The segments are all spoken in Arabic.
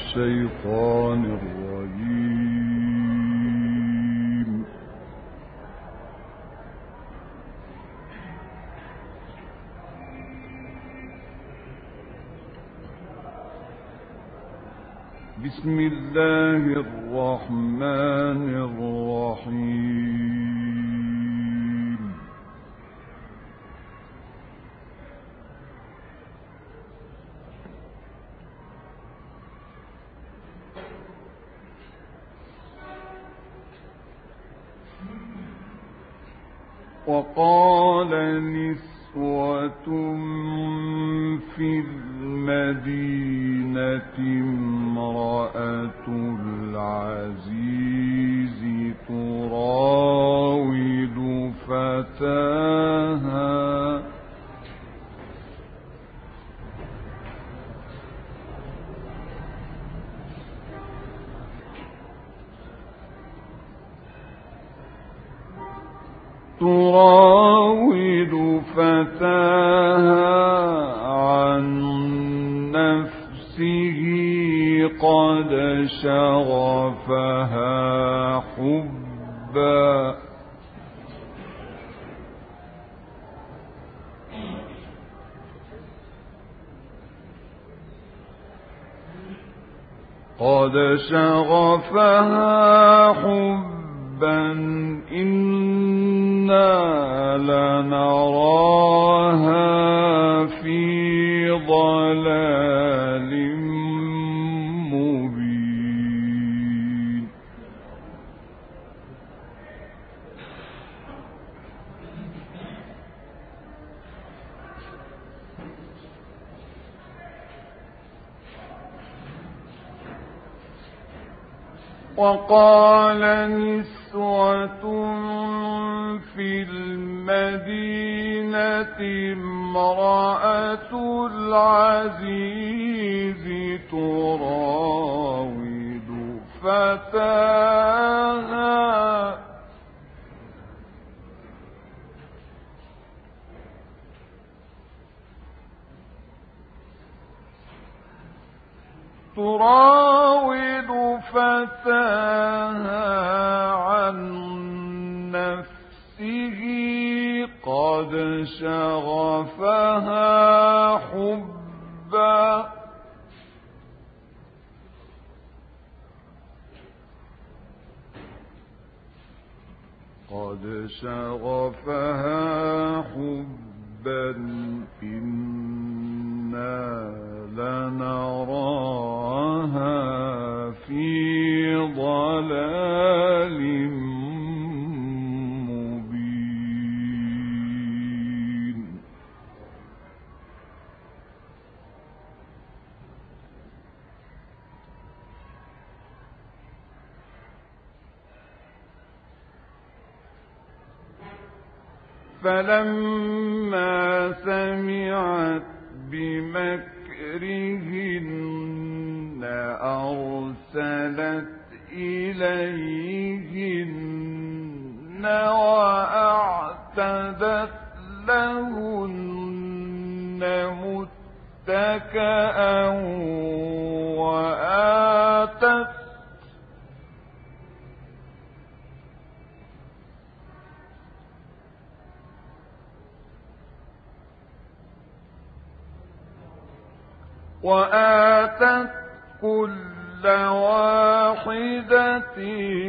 الشيطان الرجيم. بسم الله الرحمن الرحيم. وقال نسوة في المدينة امرأة العزيز تراود فتاها عن نفسه قد شغفها حبا إنا لنراها في ضلال مبين. وقال نسوة في المدينة امرأة العزيز تراود فتاها عن نفسه قد شغفها حبا إنا لنراها في ضلال مبين. فلما سمعت بمكرهن أرسلت إليهن وأعتدت لهن متكئا وآتت كل واحدة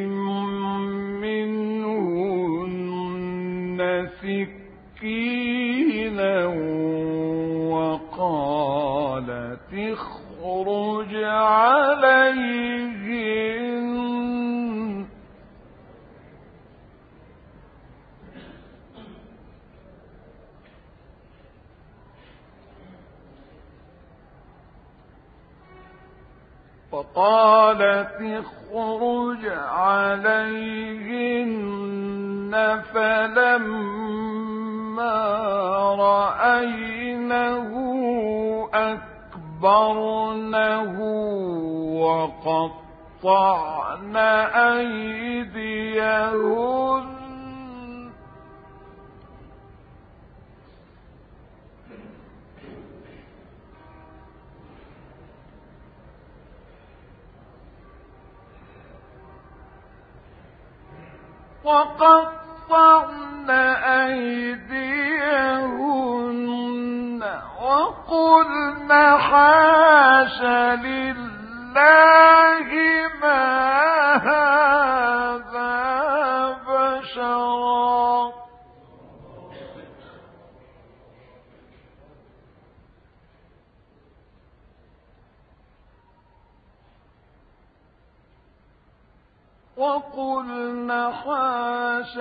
منهن سكينا وقالت اخرج عليهن فلما رأينه أكبرنه وقطعن أيديهن وقطعن أيديهن وقلن حاش لله ما هذا بشرا وقلن حاش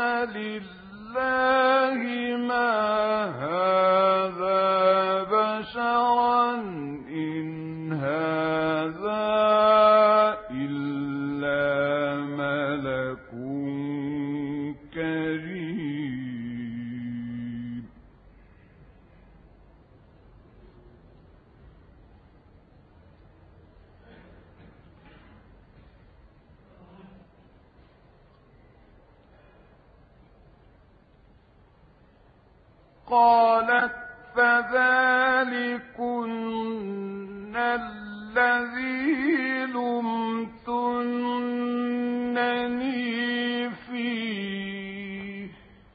لله ما هذا بشرا إن هذا إلا ملك كريم قالت فذلكن الذي لمتنني فيه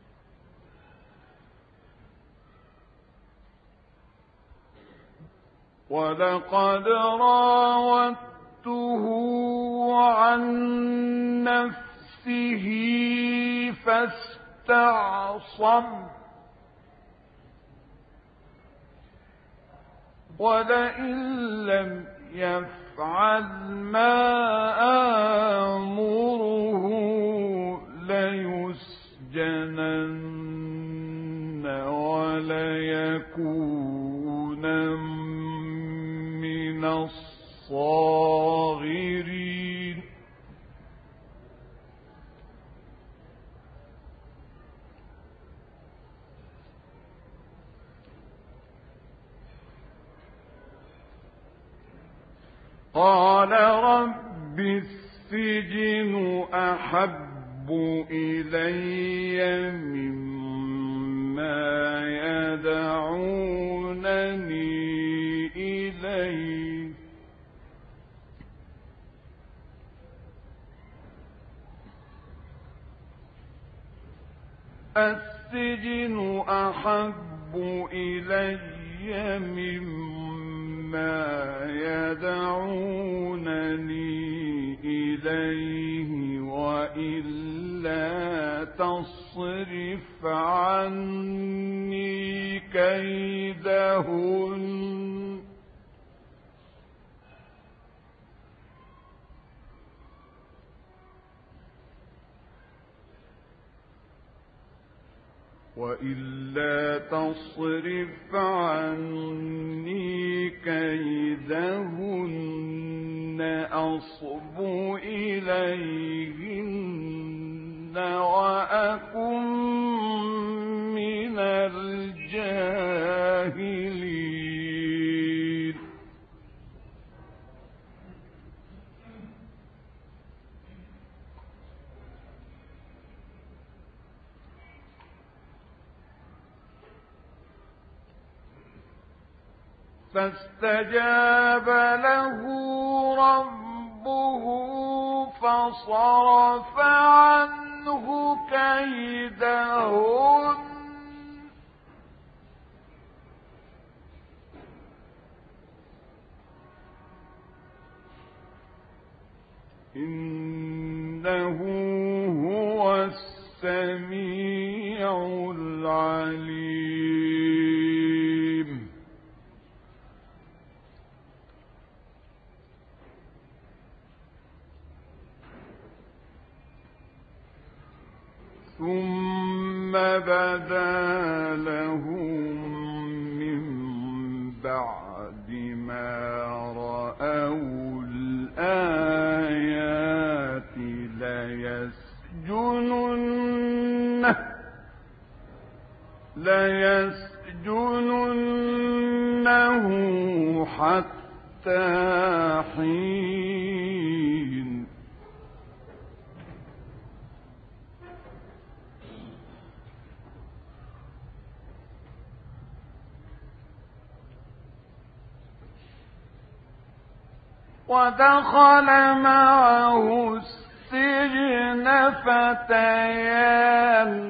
ولقد راودته عن نفسه فاستعصم ولئن لم يفعل ما آمره ليسجنن وليكون من الصاغرين قال رب السجن أحب إلي مما يدعونني إليه السجن أحب إلي مما يدعونني إليه وإلا تصرف عني كيدهن وإلا تصرف عني كيدهن أصب إليهن وأكن من الجاهلين فاستجاب له ربه فصرف عنه كيدهن إنه هو السميع العليم ثم بدا لهم من بعد ما رأوا الآيات ليسجننه حتى حين ودخل معه السجن فتيان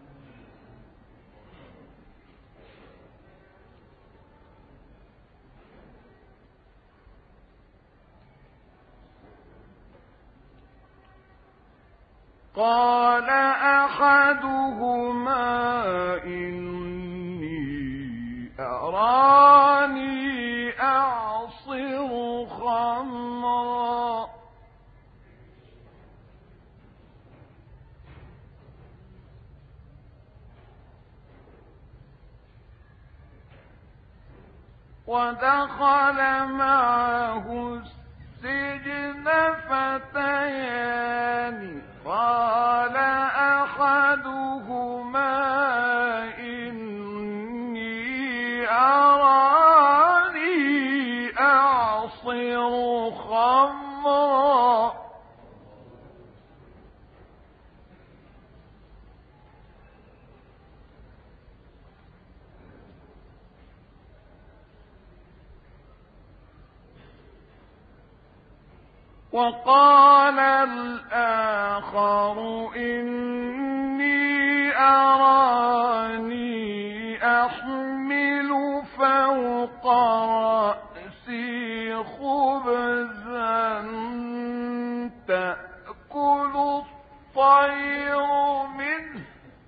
قال أحدهما إني أراني أعصر خمرا ودخل معه السجن فتيان قال أحدهما إني أراني أعصر خمرا وقال الآخر إني أراني أحمل فوق رأسي خبزا تأكل الطير منه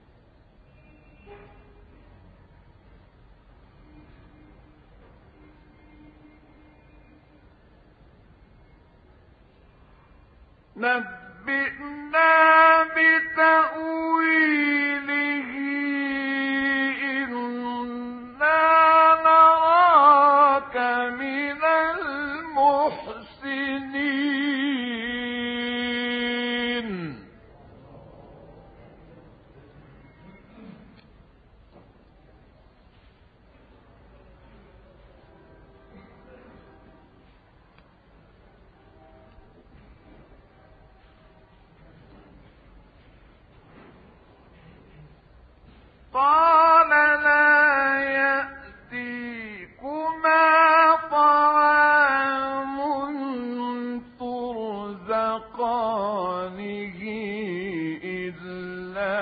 نبئنا بتأويله إنا نراك من المحسنين قال لا يأتيكما طعام ترزقانه إلا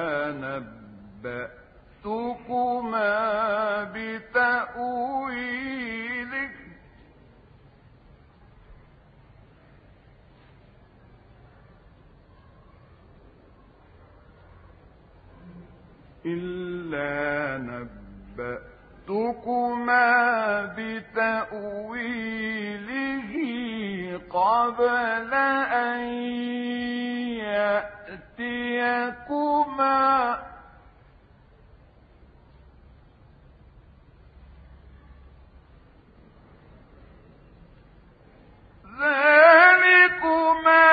نبأتكما بتأويله قبل أن يأتيكما ذلكما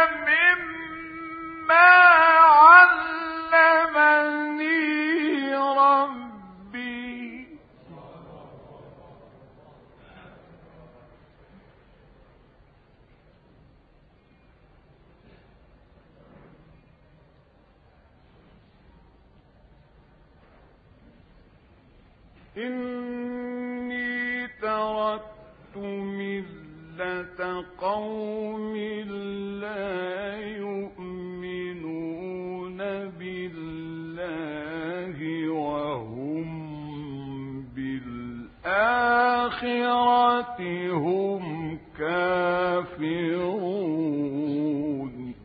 مما علمني ربي إني تركت ملة قوم لا يؤمنون بالله وهم بالآخرة هم كافرون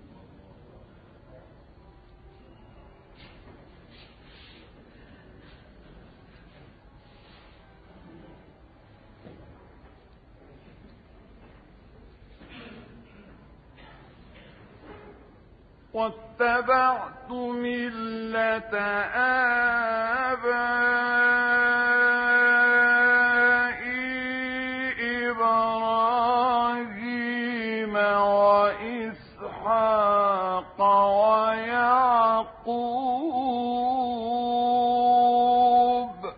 واتبعت ملة آبائي إبراهيم وإسحاق ويعقوب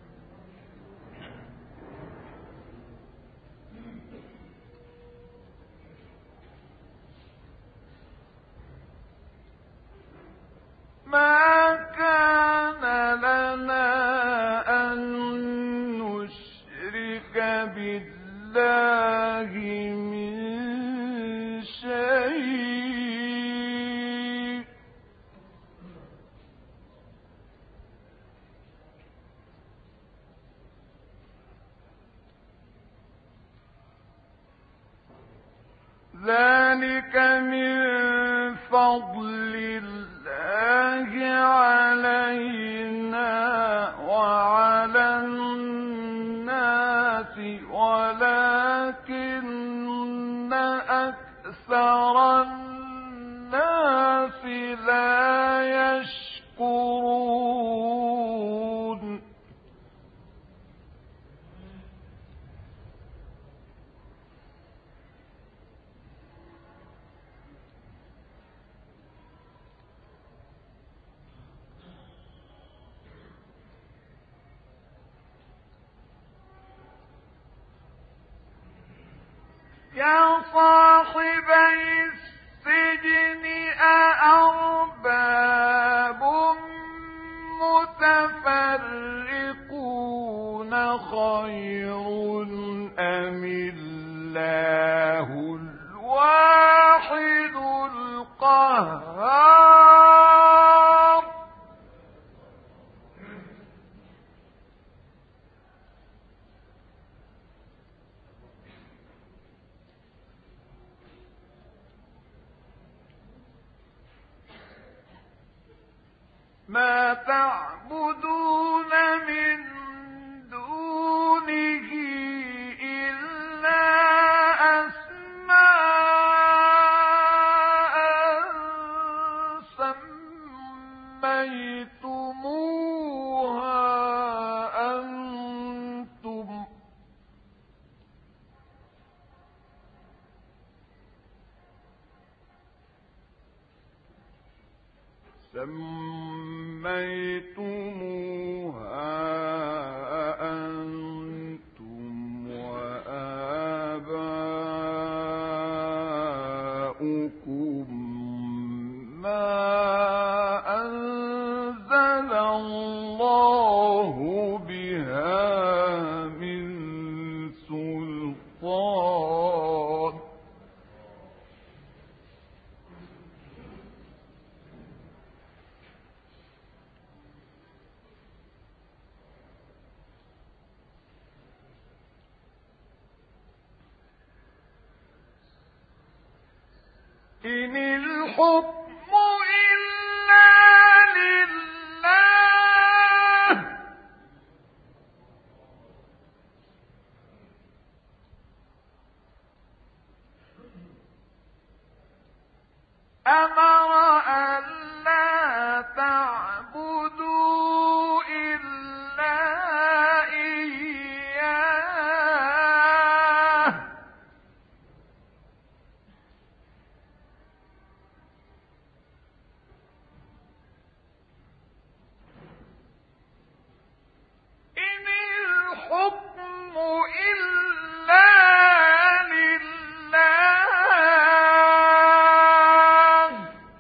ما كان لنا أن نشرك بالله من شيء ذلك من فضل الله علينا وعلى الناس ولكن أكثر الناس لا يشكرون يا صاحبي السجن أأرباب متفرقون خير أم الله الواحد القهار ما تعبدون من دونه إلا أسماء سميتموها أنتم وآباؤكم ما أنزل الله بها من سلطان إن الحكم إلا لله أمر ألا تعبدوا إلا إياه إن الحكم إلا لله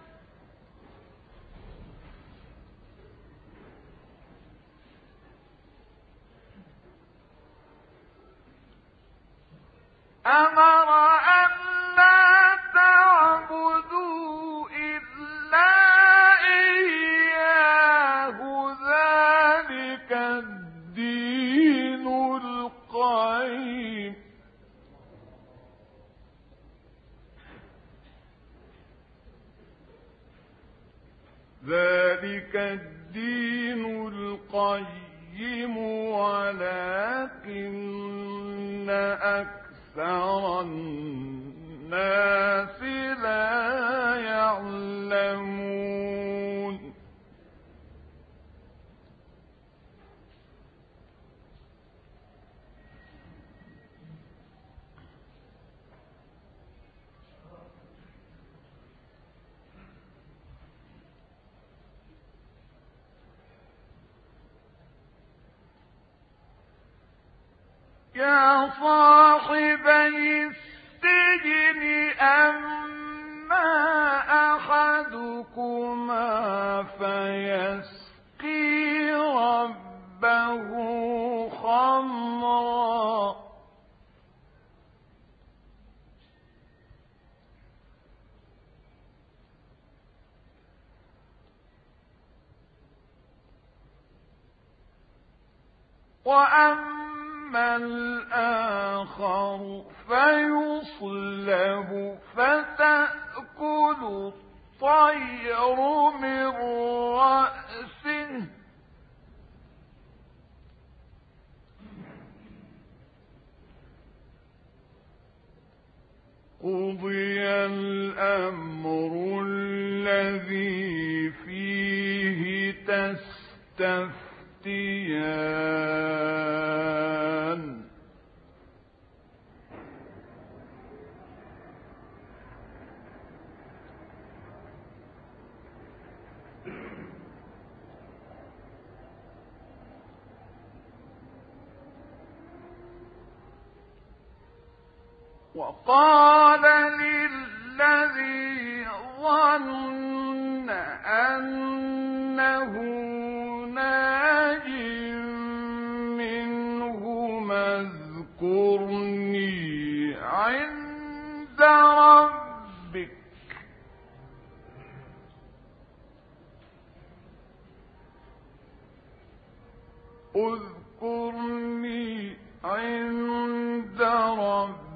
أمر ألا تعبدوا إلا إياه ذلك الدين القيم ذلك الدين القيم ولكن أكثر الناس لا يعلمون يا صاحبي السجن أما أحدكما فيسقي ربه خمرا وأما وأما الآخر فيصلب فتأكل الطير من رأسه قضي الأمر الذي فيه تستفتيان وقال للذي ظن أنه ناج منهما اذكرني عند ربك اذكرني عند ربك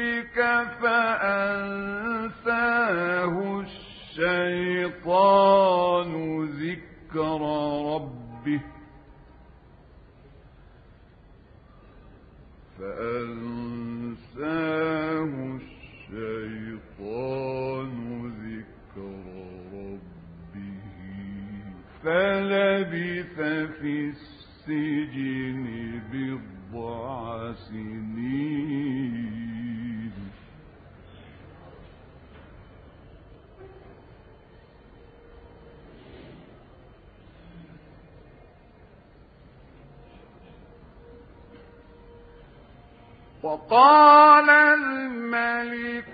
فأنساه الشيطان ذكر ربه فلبث في السجن بضع سنين وقال الملك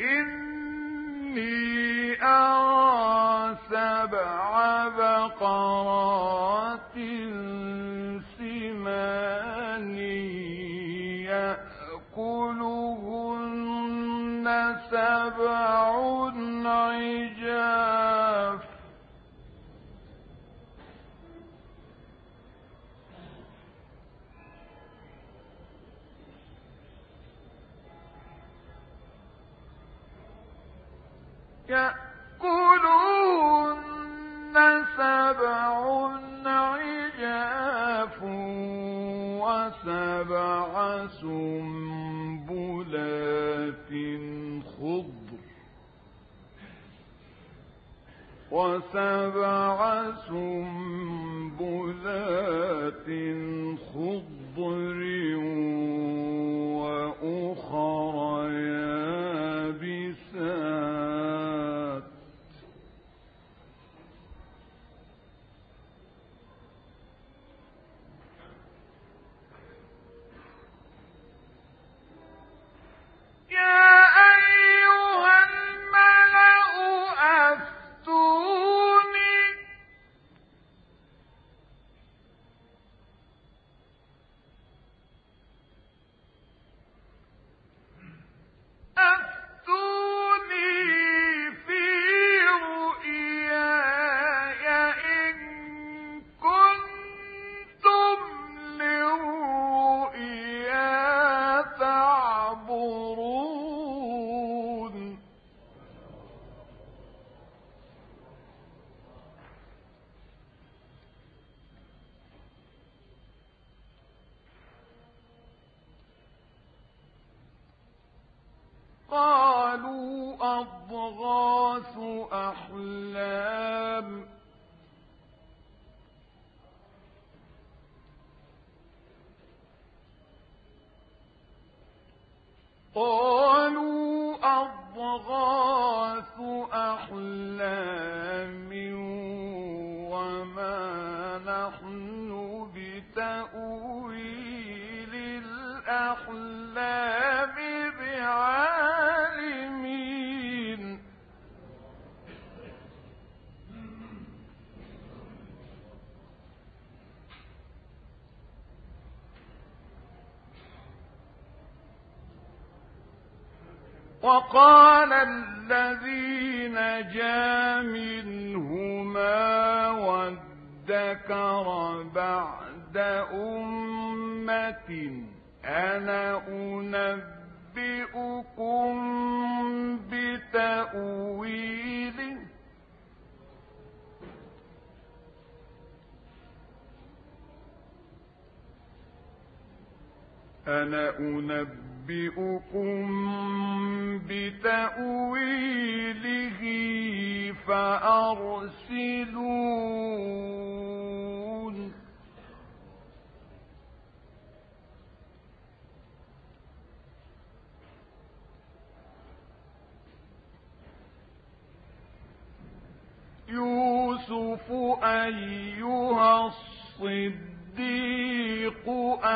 إني أرى 7 بقرات سمان يأكلهن 7 عجاف يأكلهن 7 عجاف و7 سنبلات خضر وأخر يابسات قالوا أضغاث أحلام وما نحن بتأويل الأحلام بعالمين وقال الذي نجا منهما وادكر بعد أمة أنا أنبئكم بتأويله فأرسلون يوسف أيها الصديق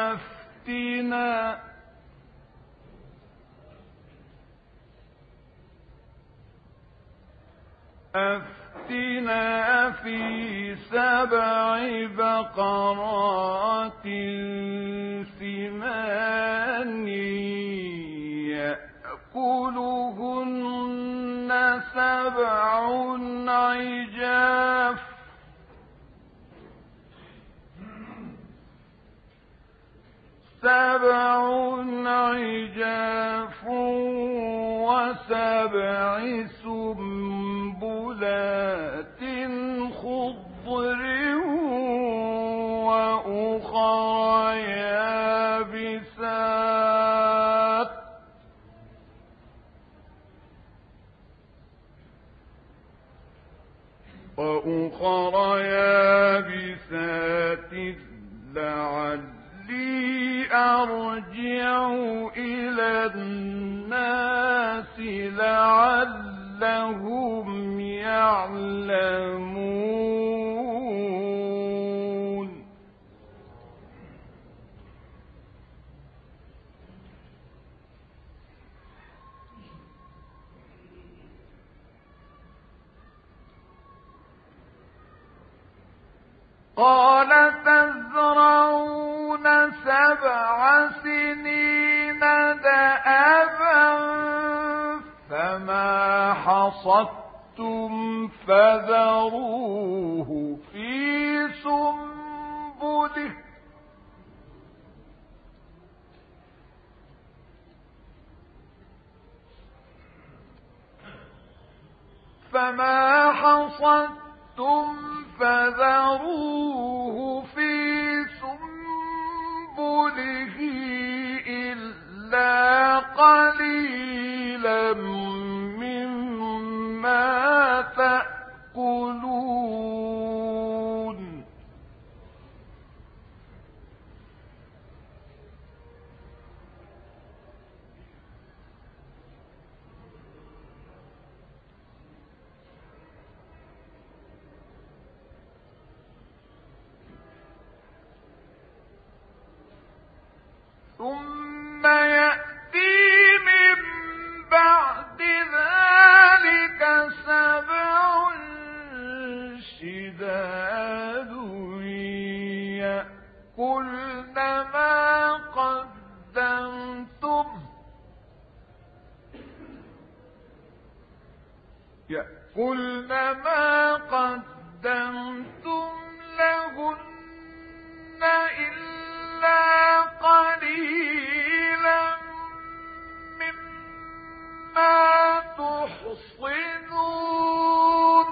أفتنا في 7 بقرات سمان يأكلهن 7 عجاف و7 سنبلات خضر وأخرى يابسات لعلي أرجع إلى الناس لعلهم يعلمون قال تزرعون 7 سنين دأبا فما حصدتم فذروه في سنبله إلا قليلا مما تأكلون ثم يأتي من بعد ذلك 7 شداد يأكلن ما قدمتم لهن إلا قليلا مما تحصنون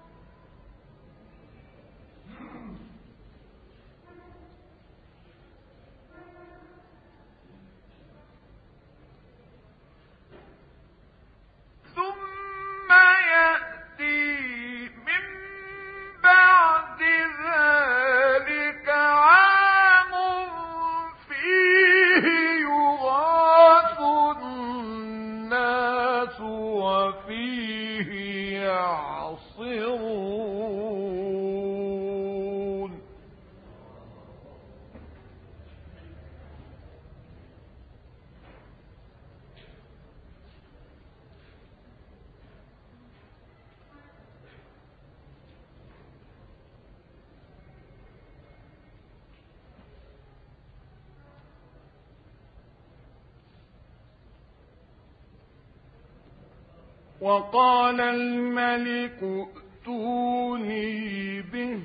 ثم يأتي من بعد ذلك عام فيه يغاث الناس وفيه يعصرون وقال الملك ائتوني به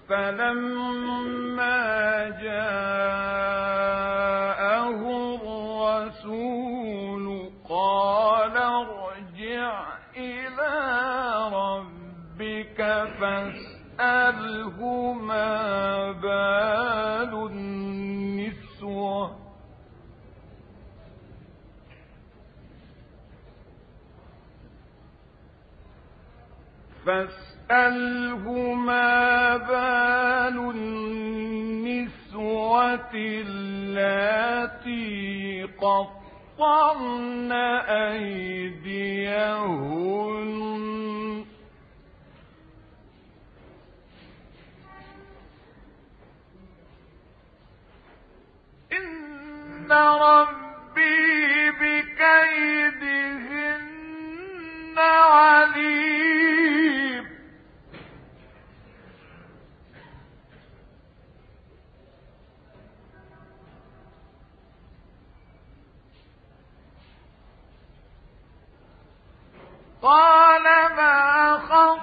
فلما جاءه الرسول قال ارجع إلى ربك فاسأله ما بال النسوة اللاتي قطعن أيديهن إن ربي بكيدهن عليم قال ما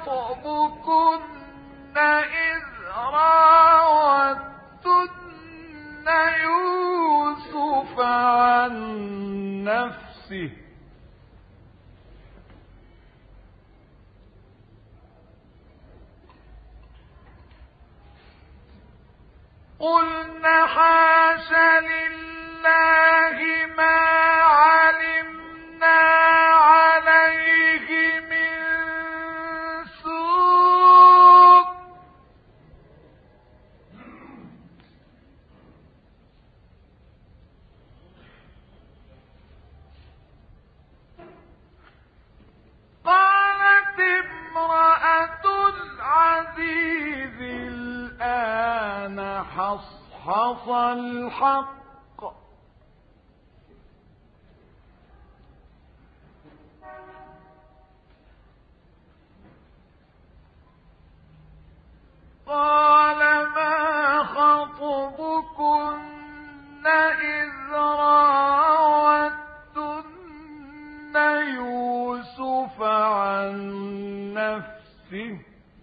خطبكن إذ راوتن يوسف عن نفسه قلنا حاش لله ما علمنا عليه من سوء قالت امرأة العزيز الآن حصحص الحق قال ما خطبكن إذ راوتن يوسف عن نفسه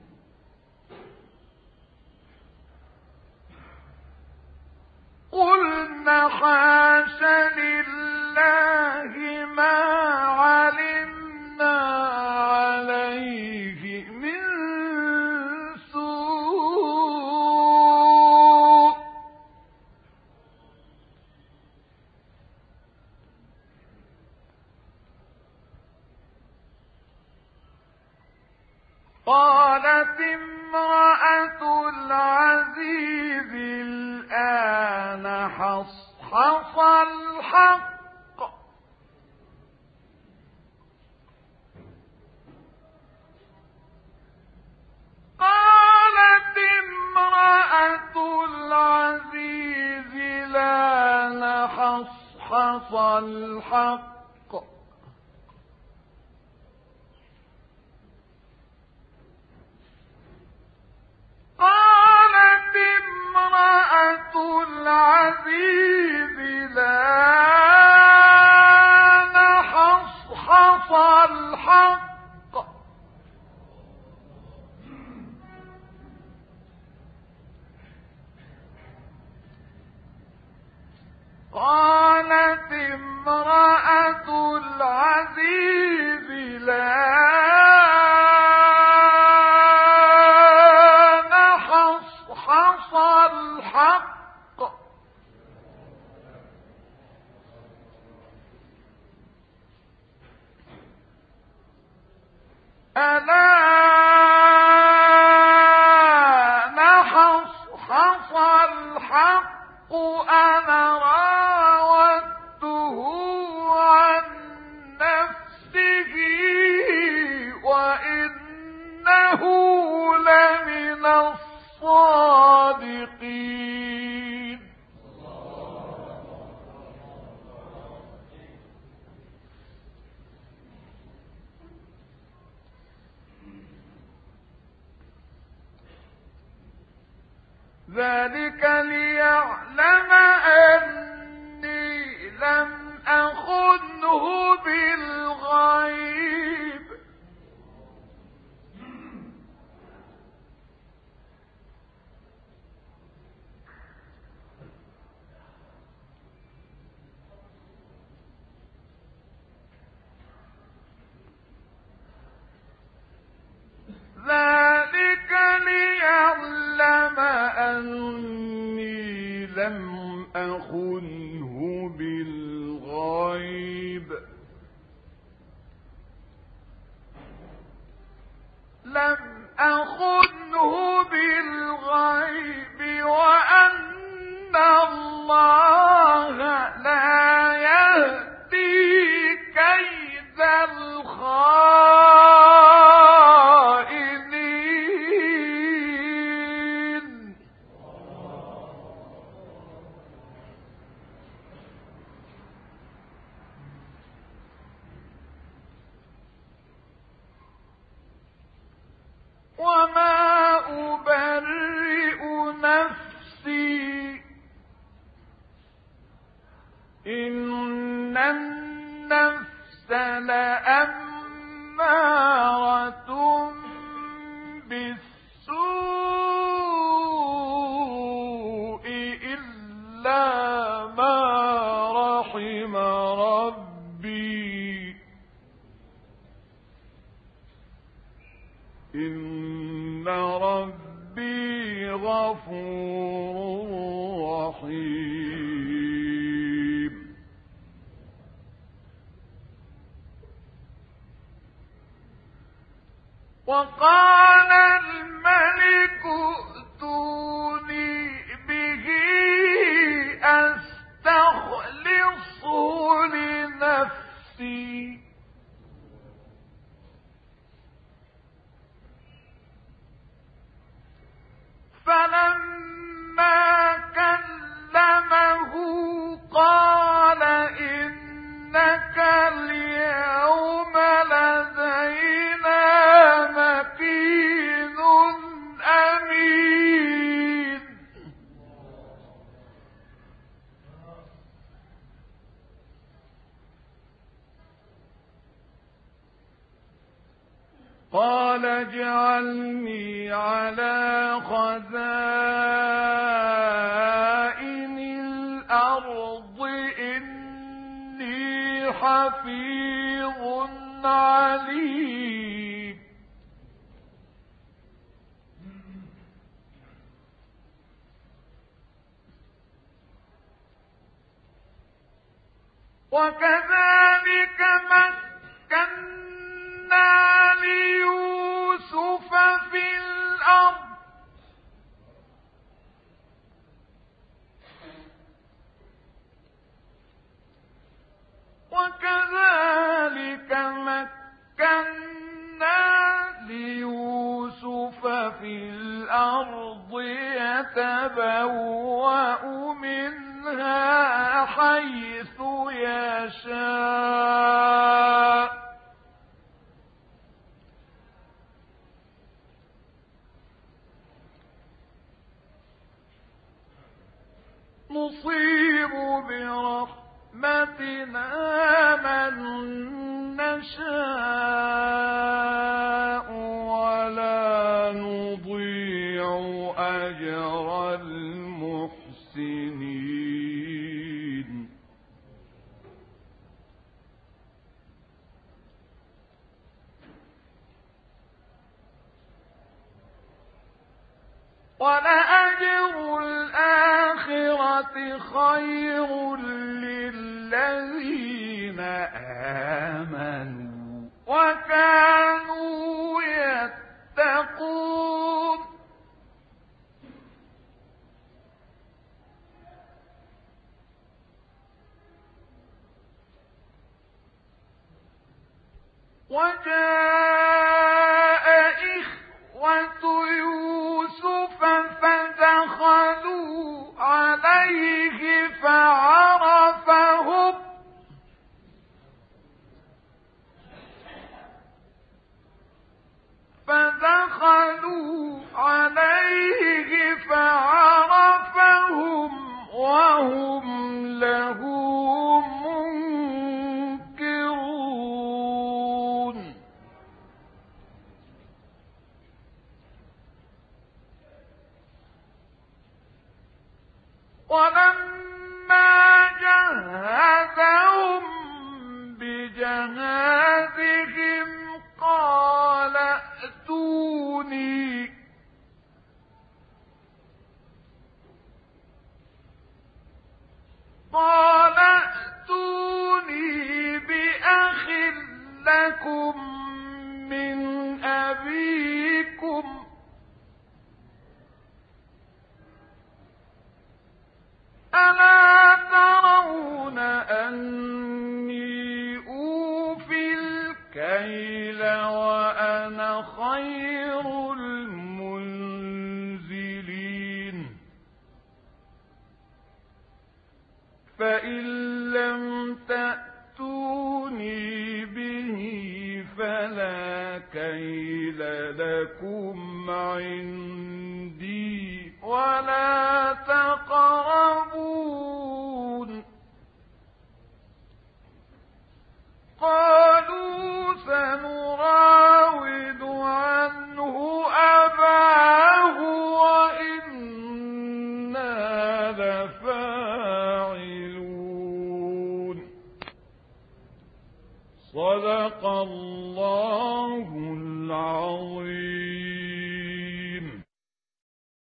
قلنا حاش لله ما علمنا عليه من سوء قالت امرأة العزيز الآن حصحص الحق قالت امرأة العزيز الآن حصحص الحق قالت امرأة العزيز الآن حصحص الحق قالت امرأة العزيز الآن حصحص الحق الآن حصحص الحق أنا راودته عن نفسه وإنه لمن الصادقين ذلك ليعلم أني لم أخنه بالغيب لم أخنه بالغيب وأن الله لا يهدي كيد الخائنين. وما أبرئ نفسي إن النفس لأمارة بالسوء إلا ما رحم ربي إن ربي غفور رحيم. وقال الملك ائتوني به أستخلصه لنفسي فلما كلمه قال إنك اليوم لدينا مكين أمين. قال اجعلني على خزائن الأرض إني حفيظ عليم. وكذلك مكنا ليوسف في الأرض يتبوأ منها حيث يشاء نصيب برحمتنا من نشاء ولا نضيع أجر المحسنين. ولأجر الآخرة خير للذين آمنوا وكانوا يتقون. وجاء إخوة يوسف فدخلوا عليه فعرفهم وهم له منكرون. ولما جهزهم بجهازهم قال ائتوني فإن لم تأتوني به فلا كيل لكم عندي ولا تقربون. قالوا سنراود عنه أباه وإنا لفاعلون. صدق الله العظيم.